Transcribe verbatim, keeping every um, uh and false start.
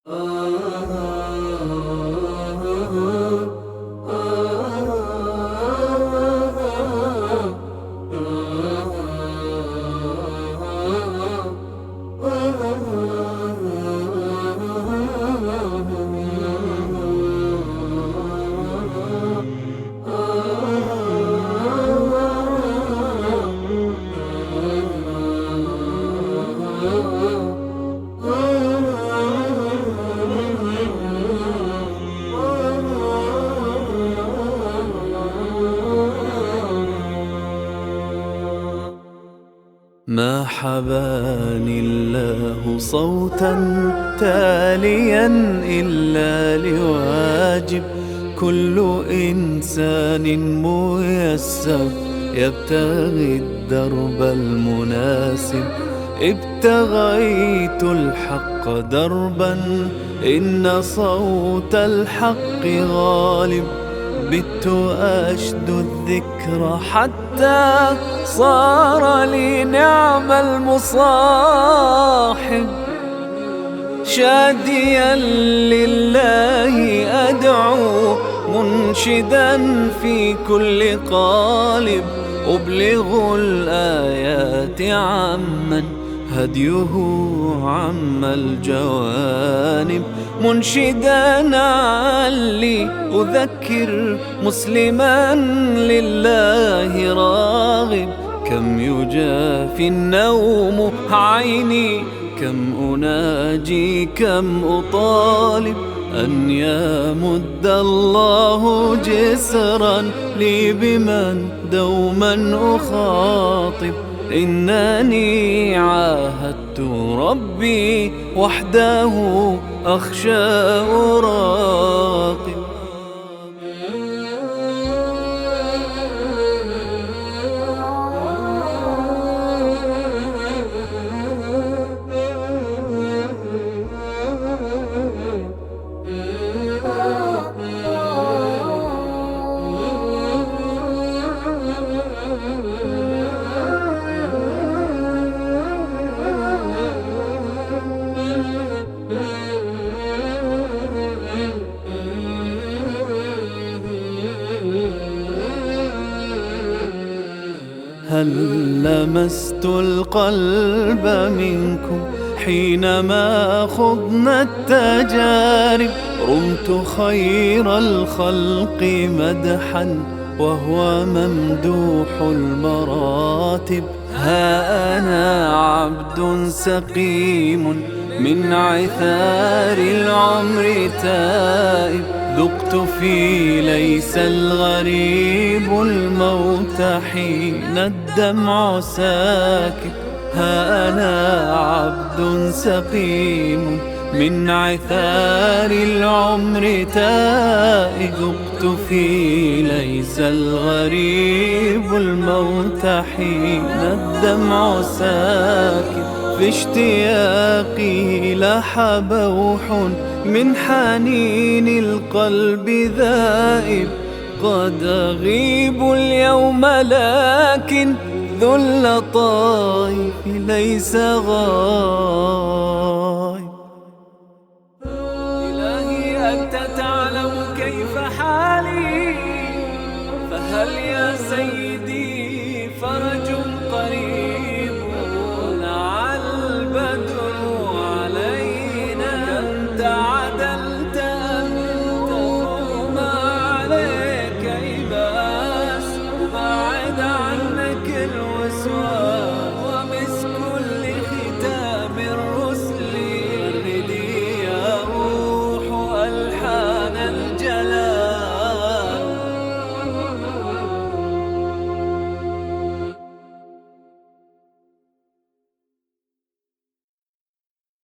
ما حباني الله صوتا تاليا إلا لواجب، كل إنسان ميسر يبتغي الدرب المناسب. ابتغيت الحق دربا إن صوت الحق غالب، بت أشد الذكر حتى صار لي نعم المصاحب. شاديا لله أدعو منشدا في كل قالب، أبلغ الآيات عمن هديه عم الجوانب. منشدا علي أذكر مسلما لله راغب، كم يجافي النوم عيني، كم أناجي كم أطالب، أن يمد الله جسرا لي بمن دوما أخاطب. إنني عاهدت ربي وحده أخشى أراقب. هل لمست القلب منكم حينما خضنا التجارب؟ رمت خير الخلق مدحا وهو ممدوح المراتب. ها أنا عبد سقيم من عثار العمر تائب، ذقت في ليس الغريب الموت حين الدمع ساكب. ها أنا عبد سقيم من عثار العمر تائب، ذقت في ليس الغريب الموت حين الدمع ساكب. في اشتياقي لاح بوح من حنين القلب ذائب، قد أغيب اليوم لكن ذو اللطائف ليس غائب. إلهي أنت تعلم كيف حالي، فهل يا سيدي فرج قريب؟ لعل البدر علينا أنت عدلت أنت وما عليك إباس، بعد عنك الوسواس.